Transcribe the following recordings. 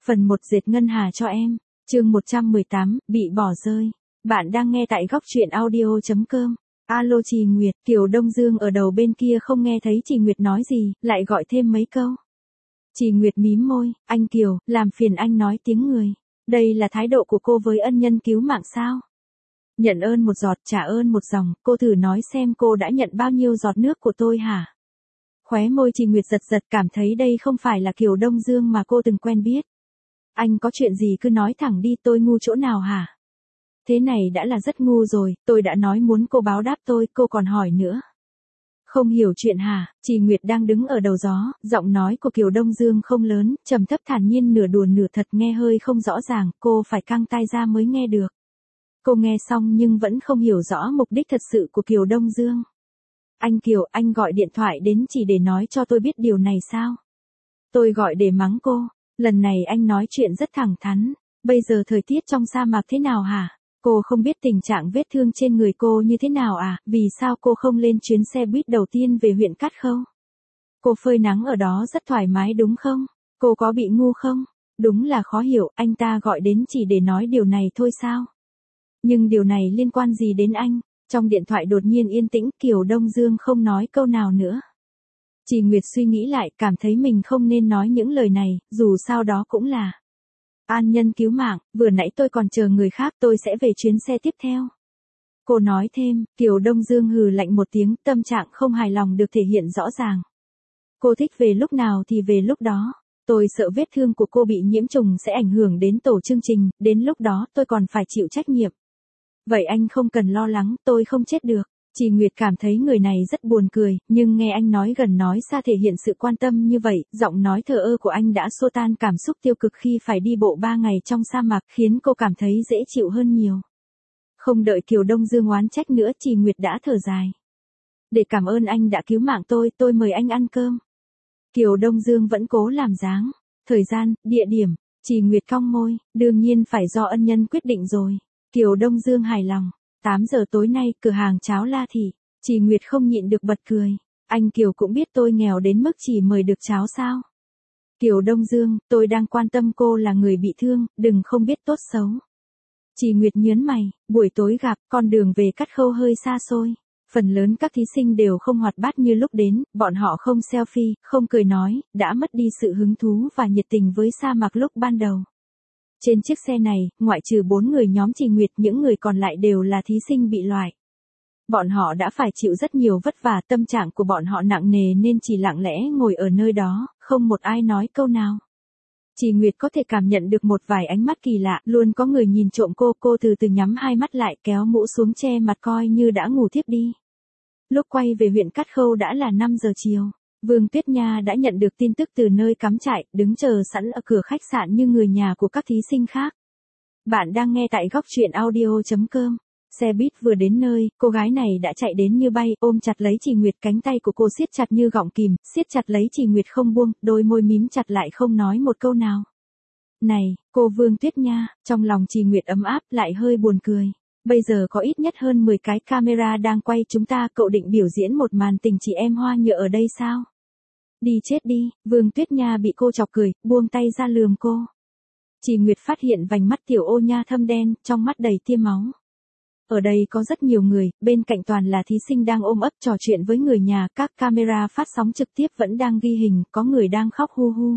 Phần 1 dệt ngân hà cho em. Chương 118, bị bỏ rơi. Bạn đang nghe tại góc truyện audio.com. Alo chị Nguyệt, Kiều Đông Dương ở đầu bên kia không nghe thấy chị Nguyệt nói gì, lại gọi thêm mấy câu. Chị Nguyệt mím môi, anh Kiều, làm phiền anh nói tiếng người. Đây là thái độ của cô với ân nhân cứu mạng sao? Nhận ơn một giọt, trả ơn một dòng, cô thử nói xem cô đã nhận bao nhiêu giọt nước của tôi hả? Khóe môi chị Nguyệt giật giật, cảm thấy đây không phải là Kiều Đông Dương mà cô từng quen biết. Anh có chuyện gì cứ nói thẳng đi, tôi ngu chỗ nào hả? Thế này đã là rất ngu rồi, tôi đã nói muốn cô báo đáp tôi, cô còn hỏi nữa. Không hiểu chuyện hả? Chị Nguyệt đang đứng ở đầu gió, giọng nói của Kiều Đông Dương không lớn, trầm thấp thản nhiên, nửa đùa nửa thật, nghe hơi không rõ ràng, cô phải căng tai ra mới nghe được. Cô nghe xong nhưng vẫn không hiểu rõ mục đích thật sự của Kiều Đông Dương. Anh Kiều, anh gọi điện thoại đến chỉ để nói cho tôi biết điều này sao? Tôi gọi để mắng cô. Lần này anh nói chuyện rất thẳng thắn. Bây giờ thời tiết trong sa mạc thế nào hả? Cô không biết tình trạng vết thương trên người cô như thế nào à? Vì sao cô không lên chuyến xe buýt đầu tiên về huyện Cát Khâu? Cô phơi nắng ở đó rất thoải mái đúng không? Cô có bị ngu không? Đúng là khó hiểu, anh ta gọi đến chỉ để nói điều này thôi sao? Nhưng điều này liên quan gì đến anh? Trong điện thoại đột nhiên yên tĩnh, Kiều Đông Dương không nói câu nào nữa. Chị Nguyệt suy nghĩ lại, cảm thấy mình không nên nói những lời này, dù sao đó cũng là ân nhân cứu mạng, vừa nãy tôi còn chờ người khác, tôi sẽ về chuyến xe tiếp theo. Cô nói thêm, Kiều Đông Dương hừ lạnh một tiếng, tâm trạng không hài lòng được thể hiện rõ ràng. Cô thích về lúc nào thì về lúc đó. Tôi sợ vết thương của cô bị nhiễm trùng sẽ ảnh hưởng đến tổ chương trình, đến lúc đó tôi còn phải chịu trách nhiệm. Vậy anh không cần lo lắng, tôi không chết được. Chị Nguyệt cảm thấy người này rất buồn cười, nhưng nghe anh nói gần nói xa thể hiện sự quan tâm như vậy, giọng nói thờ ơ của anh đã xua tan cảm xúc tiêu cực khi phải đi bộ 3 ngày trong sa mạc, khiến cô cảm thấy dễ chịu hơn nhiều. Không đợi Kiều Đông Dương oán trách nữa, chị Nguyệt đã thở dài. Để cảm ơn anh đã cứu mạng tôi mời anh ăn cơm. Kiều Đông Dương vẫn cố làm dáng. Thời gian, địa điểm, chị Nguyệt cong môi, đương nhiên phải do ân nhân quyết định rồi. Kiều Đông Dương hài lòng. 8 giờ tối nay, cửa hàng cháo La Thị. Chị Nguyệt không nhịn được bật cười. Anh Kiều cũng biết tôi nghèo đến mức chỉ mời được cháo sao? Kiều Đông Dương, tôi đang quan tâm cô là người bị thương, đừng không biết tốt xấu. Chị Nguyệt nhớn mày, buổi tối gặp, con đường về Cát Khâu hơi xa xôi. Phần lớn các thí sinh đều không hoạt bát như lúc đến, bọn họ không selfie, không cười nói, đã mất đi sự hứng thú và nhiệt tình với sa mạc lúc ban đầu. Trên chiếc xe này, ngoại trừ 4 người nhóm chị Nguyệt, những người còn lại đều là thí sinh bị loại. Bọn họ đã phải chịu rất nhiều vất vả, tâm trạng của bọn họ nặng nề nên chỉ lặng lẽ ngồi ở nơi đó, không một ai nói câu nào. Chị Nguyệt có thể cảm nhận được một vài ánh mắt kỳ lạ, luôn có người nhìn trộm cô từ từ nhắm hai mắt lại, kéo mũ xuống che mặt coi như đã ngủ thiếp đi. Lúc quay về huyện Cát Khâu đã là 5 giờ chiều. Vương Tuyết Nha đã nhận được tin tức từ nơi cắm trại, đứng chờ sẵn ở cửa khách sạn như người nhà của các thí sinh khác. Bạn đang nghe tại góc truyện audio.com. Xe buýt vừa đến nơi, cô gái này đã chạy đến như bay, ôm chặt lấy chị Nguyệt, cánh tay của cô siết chặt như gọng kìm, siết chặt lấy chị Nguyệt không buông, đôi môi mím chặt lại không nói một câu nào. Này, cô Vương Tuyết Nha, trong lòng chị Nguyệt ấm áp lại hơi buồn cười. Bây giờ có ít nhất hơn 10 cái camera đang quay chúng ta, cậu định biểu diễn một màn tình chị em hoa nhựa ở đây sao? Đi chết đi, Vương Tuyết Nha bị cô chọc cười, buông tay ra lườm cô. Chị Nguyệt phát hiện vành mắt tiểu ô nha thâm đen, trong mắt đầy tia máu. Ở đây có rất nhiều người, bên cạnh toàn là thí sinh đang ôm ấp trò chuyện với người nhà, các camera phát sóng trực tiếp vẫn đang ghi hình, có người đang khóc hu hu.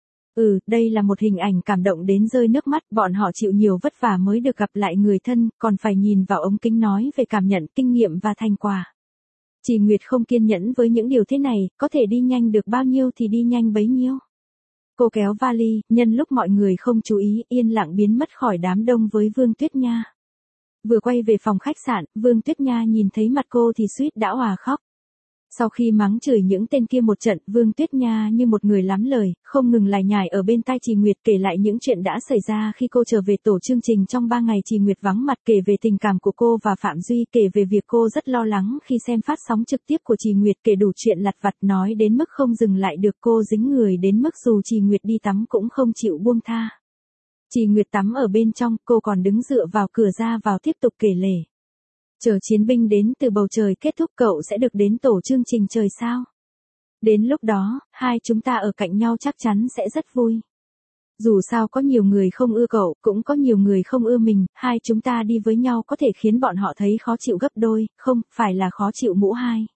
Đây là một hình ảnh cảm động đến rơi nước mắt, bọn họ chịu nhiều vất vả mới được gặp lại người thân, còn phải nhìn vào ống kính nói về cảm nhận, kinh nghiệm và thành quả. Chị Nguyệt không kiên nhẫn với những điều thế này, có thể đi nhanh được bao nhiêu thì đi nhanh bấy nhiêu. Cô kéo vali, nhân lúc mọi người không chú ý, yên lặng biến mất khỏi đám đông với Vương Tuyết Nha. Vừa quay về phòng khách sạn, Vương Tuyết Nha nhìn thấy mặt cô thì suýt đã òa khóc. Sau khi mắng chửi những tên kia một trận, Vương Tuyết Nha như một người lắm lời, không ngừng lải nhải ở bên tai chị Nguyệt, kể lại những chuyện đã xảy ra khi cô trở về tổ chương trình trong 3 ngày chị Nguyệt vắng mặt, kể về tình cảm của cô và Phạm Duy, kể về việc cô rất lo lắng khi xem phát sóng trực tiếp của chị Nguyệt, kể đủ chuyện lặt vặt, nói đến mức không dừng lại được, cô dính người đến mức dù chị Nguyệt đi tắm cũng không chịu buông tha. Chị Nguyệt tắm ở bên trong, cô còn đứng dựa vào cửa ra vào tiếp tục kể lể. Chờ chiến binh đến từ bầu trời kết thúc, cậu sẽ được đến tổ chương trình trời sao? Đến lúc đó, hai chúng ta ở cạnh nhau chắc chắn sẽ rất vui. Dù sao có nhiều người không ưa cậu, cũng có nhiều người không ưa mình, hai chúng ta đi với nhau có thể khiến bọn họ thấy khó chịu gấp đôi, không, phải là khó chịu mũ hai.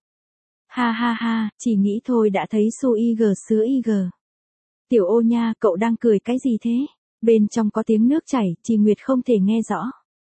Ha ha ha, chỉ nghĩ thôi đã thấy su IG sứa IG. Tiểu Ô nha, cậu đang cười cái gì thế? Bên trong có tiếng nước chảy, chị Nguyệt không thể nghe rõ.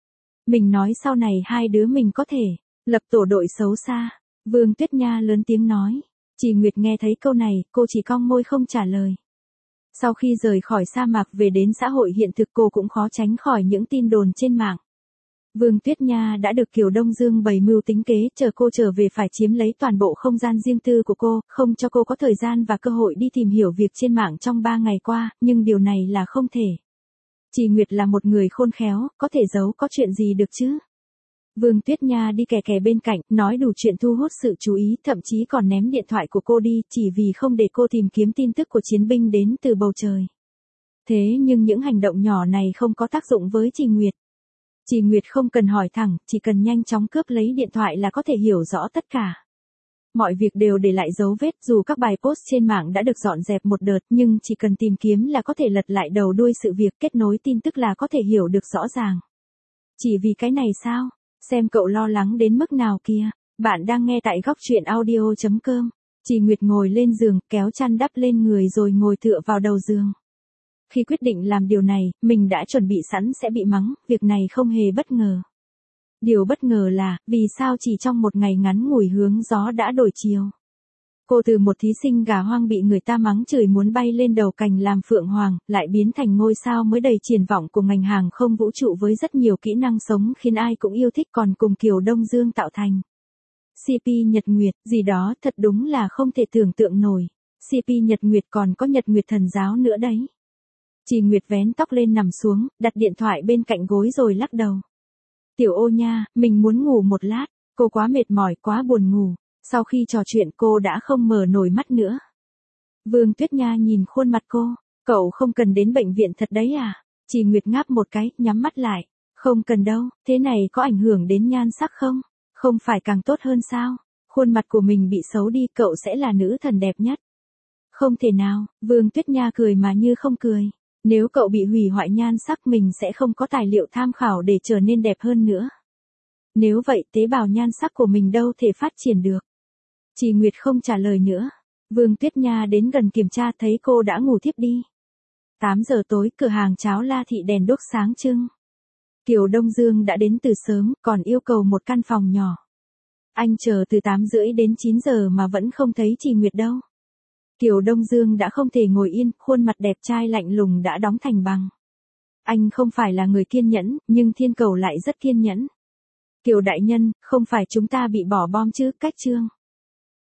Mình nói sau này hai đứa mình có thể lập tổ đội xấu xa. Vương Tuyết Nha lớn tiếng nói. Chị Nguyệt nghe thấy câu này, cô chỉ cong môi không trả lời. Sau khi rời khỏi sa mạc về đến xã hội hiện thực cô cũng khó tránh khỏi những tin đồn trên mạng. Vương Tuyết Nha đã được Kiều Đông Dương bày mưu tính kế, chờ cô trở về phải chiếm lấy toàn bộ không gian riêng tư của cô, không cho cô có thời gian và cơ hội đi tìm hiểu việc trên mạng trong 3 ngày qua, nhưng điều này là không thể. Chị Nguyệt là một người khôn khéo, có thể giấu có chuyện gì được chứ? Vương Tuyết Nha đi kè kè bên cạnh, nói đủ chuyện thu hút sự chú ý, thậm chí còn ném điện thoại của cô đi, chỉ vì không để cô tìm kiếm tin tức của chiến binh đến từ bầu trời. Thế nhưng những hành động nhỏ này không có tác dụng với chị Nguyệt. Chị Nguyệt không cần hỏi thẳng, chỉ cần nhanh chóng cướp lấy điện thoại là có thể hiểu rõ tất cả. Mọi việc đều để lại dấu vết, dù các bài post trên mạng đã được dọn dẹp một đợt, nhưng chỉ cần tìm kiếm là có thể lật lại đầu đuôi sự việc, kết nối tin tức là có thể hiểu được rõ ràng. Chỉ vì cái này sao? Xem cậu lo lắng đến mức nào kìa. Bạn đang nghe tại góc truyện audio.com. Chị Nguyệt ngồi lên giường, kéo chăn đắp lên người rồi ngồi tựa vào đầu giường. Khi quyết định làm điều này, mình đã chuẩn bị sẵn sẽ bị mắng, việc này không hề bất ngờ. Điều bất ngờ là, vì sao chỉ trong một ngày ngắn ngủi hướng gió đã đổi chiều. Cô từ một thí sinh gà hoang bị người ta mắng chửi muốn bay lên đầu cành làm phượng hoàng, lại biến thành ngôi sao mới đầy triển vọng của ngành hàng không vũ trụ với rất nhiều kỹ năng sống khiến ai cũng yêu thích, còn cùng Kiều Đông Dương tạo thành CP Nhật Nguyệt, gì đó thật đúng là không thể tưởng tượng nổi. CP Nhật Nguyệt còn có Nhật Nguyệt thần giáo nữa đấy. Chị Nguyệt vén tóc lên nằm xuống, đặt điện thoại bên cạnh gối rồi lắc đầu. Tiểu Ô nha, mình muốn ngủ một lát, cô quá mệt mỏi, quá buồn ngủ. Sau khi trò chuyện cô đã không mở nổi mắt nữa. Vương Tuyết Nha nhìn khuôn mặt cô, cậu không cần đến bệnh viện thật đấy à? Chị Nguyệt ngáp một cái, nhắm mắt lại. Không cần đâu, thế này có ảnh hưởng đến nhan sắc không? Không phải càng tốt hơn sao? Khuôn mặt của mình bị xấu đi, cậu sẽ là nữ thần đẹp nhất. Không thể nào, Vương Tuyết Nha cười mà như không cười. Nếu cậu bị hủy hoại nhan sắc mình sẽ không có tài liệu tham khảo để trở nên đẹp hơn nữa. Nếu vậy tế bào nhan sắc của mình đâu thể phát triển được. Chị Nguyệt không trả lời nữa. Vương Tuyết Nha đến gần kiểm tra thấy cô đã ngủ thiếp đi. 8 giờ tối cửa hàng cháo La Thị đèn đuốc sáng trưng. Kiều Đông Dương đã đến từ sớm, còn yêu cầu một căn phòng nhỏ. Anh chờ từ 8 rưỡi đến 9 giờ mà vẫn không thấy chị Nguyệt đâu. Kiều Đông Dương đã không thể ngồi yên, khuôn mặt đẹp trai lạnh lùng đã đóng thành băng. Anh không phải là người kiên nhẫn, nhưng thiên cầu lại rất kiên nhẫn. Kiều đại nhân, không phải chúng ta bị bỏ bom chứ, cách chương.